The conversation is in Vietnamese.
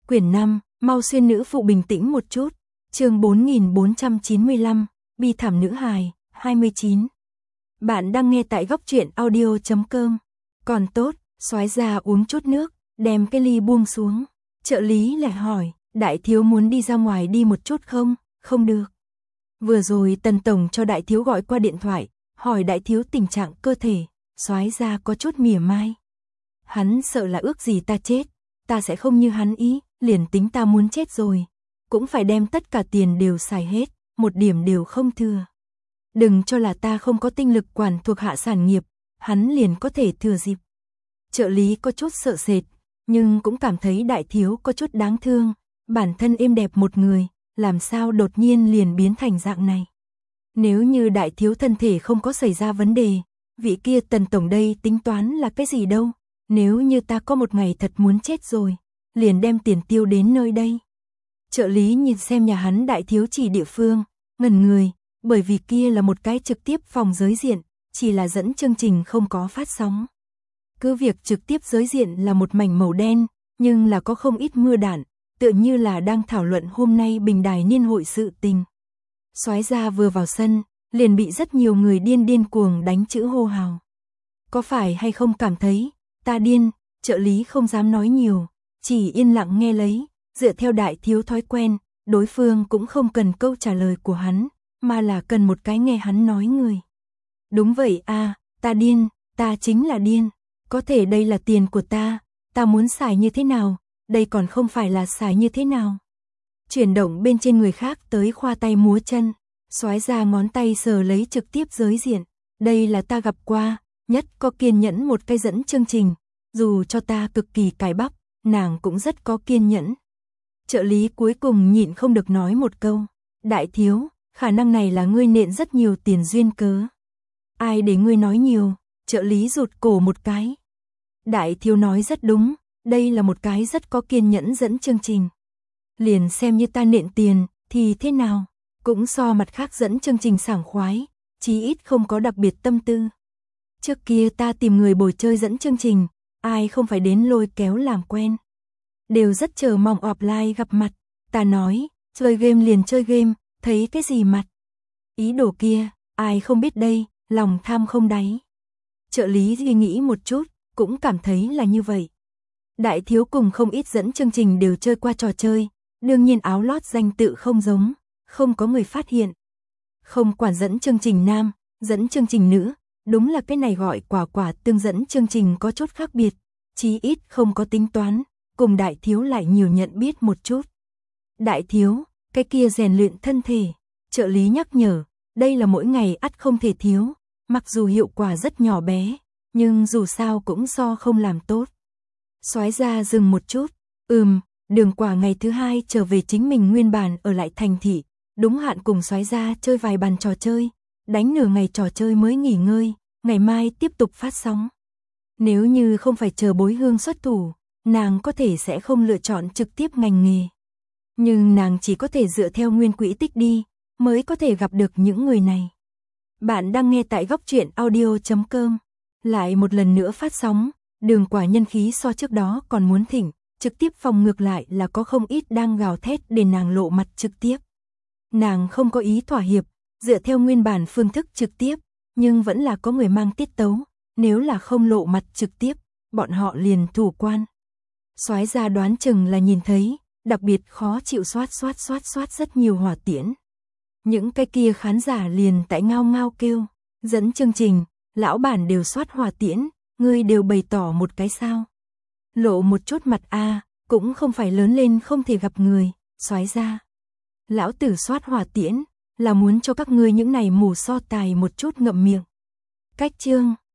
Quyển 5, mau xuyên nữ phụ bình tĩnh một chút. Chương 4495, bi thảm nữ hài, 29. Bạn đang nghe tại góc truyện audio.com. Còn tốt, soái ra uống chút nước, đem cái ly buông xuống. Trợ lý lại hỏi, đại thiếu muốn đi ra ngoài đi một chút không? Không được. Vừa rồi Tần tổng cho đại thiếu gọi qua điện thoại, hỏi đại thiếu tình trạng cơ thể, soái ra có chút mỉa mai. Hắn sợ là ước gì ta chết, ta sẽ không như hắn ý, liền tính ta muốn chết rồi, cũng phải đem tất cả tiền đều xài hết, một điểm đều không thừa. Đừng cho là ta không có tinh lực quản thuộc hạ sản nghiệp, hắn liền có thể thừa dịp. Trợ lý có chút sợ sệt, nhưng cũng cảm thấy đại thiếu có chút đáng thương, bản thân êm đẹp một người, làm sao đột nhiên liền biến thành dạng này. Nếu như đại thiếu thân thể không có xảy ra vấn đề, vị kia Tần tổng đây tính toán là cái gì đâu, nếu như ta có một ngày thật muốn chết rồi, liền đem tiền tiêu đến nơi đây. Trợ lý nhìn xem nhà hắn đại thiếu chỉ địa phương, ngẩn người, bởi vì kia là một cái trực tiếp phòng giới diện, chỉ là dẫn chương trình không có phát sóng. Cứ việc trực tiếp giới diện là một mảnh màu đen, nhưng là có không ít mưa đạn, tựa như là đang thảo luận hôm nay bình đài niên hội sự tình. Soái gia vừa vào sân, liền bị rất nhiều người điên cuồng đánh chữ hô hào. Có phải hay không cảm thấy, ta điên, trợ lý không dám nói nhiều, chỉ yên lặng nghe lấy, dựa theo đại thiếu thói quen, đối phương cũng không cần câu trả lời của hắn, mà là cần một cái nghe hắn nói người. Đúng vậy a, ta điên, ta chính là điên, có thể đây là tiền của ta muốn xài như thế nào, đây còn không phải là xài như thế nào. Chuyển động bên trên người khác tới khoa tay múa chân, soái ra ngón tay sờ lấy trực tiếp giới diện, đây là ta gặp qua, nhất có kiên nhẫn một cái dẫn chương trình, dù cho ta cực kỳ cài bắp, nàng cũng rất có kiên nhẫn. Trợ lý cuối cùng nhịn không được nói một câu, đại thiếu, khả năng này là ngươi nện rất nhiều tiền duyên cớ. Ai để ngươi nói nhiều, trợ lý rụt cổ một cái. Đại thiếu nói rất đúng, đây là một cái rất có kiên nhẫn dẫn chương trình. Liền xem như ta nện tiền, thì thế nào, cũng so mặt khác dẫn chương trình sảng khoái, chí ít không có đặc biệt tâm tư. Trước kia ta tìm người bồi chơi dẫn chương trình, ai không phải đến lôi kéo làm quen. Đều rất chờ mong offline gặp mặt, ta nói, chơi game liền chơi game, thấy cái gì mặt. Ý đồ kia, ai không biết đây, lòng tham không đáy. Trợ lý suy nghĩ một chút, cũng cảm thấy là như vậy. Đại thiếu cùng không ít dẫn chương trình đều chơi qua trò chơi, đương nhiên áo lót danh tự không giống, không có người phát hiện. Không quản dẫn chương trình nam, dẫn chương trình nữ, đúng là cái này gọi quả tương dẫn chương trình có chút khác biệt, chí ít không có tính toán, cùng đại thiếu lại nhiều nhận biết một chút. Đại thiếu, cái kia rèn luyện thân thể, trợ lý nhắc nhở, đây là mỗi ngày ắt không thể thiếu, mặc dù hiệu quả rất nhỏ bé, nhưng dù sao cũng so không làm tốt. Soái ra dừng một chút, Đường Quả ngày thứ hai trở về chính mình nguyên bản ở lại thành thị, đúng hạn cùng soái ra chơi vài bàn trò chơi, đánh nửa ngày trò chơi mới nghỉ ngơi, ngày mai tiếp tục phát sóng. Nếu như không phải chờ Bối Hương xuất thủ, nàng có thể sẽ không lựa chọn trực tiếp ngành nghề. Nhưng nàng chỉ có thể dựa theo nguyên quỹ tích đi, mới có thể gặp được những người này. Bạn đang nghe tại góc truyện audio.com. Lại một lần nữa phát sóng, Đường Quả nhân khí so trước đó còn muốn thịnh, trực tiếp phòng ngược lại là có không ít đang gào thét để nàng lộ mặt trực tiếp. Nàng không có ý thỏa hiệp, dựa theo nguyên bản phương thức trực tiếp, nhưng vẫn là có người mang tiết tấu, nếu là không lộ mặt trực tiếp, bọn họ liền thủ quan. Soái ra đoán chừng là nhìn thấy, đặc biệt khó chịu soát rất nhiều hỏa tiễn. Những cái kia khán giả liền tại ngao ngao kêu, dẫn chương trình, lão bản đều soát hỏa tiễn, ngươi đều bày tỏ một cái sao. Lộ một chút mặt cũng không phải lớn lên không thể gặp người, soái ra. Lão tử soát hỏa tiễn, là muốn cho các ngươi những này mù so tài một chút ngậm miệng. Cách chương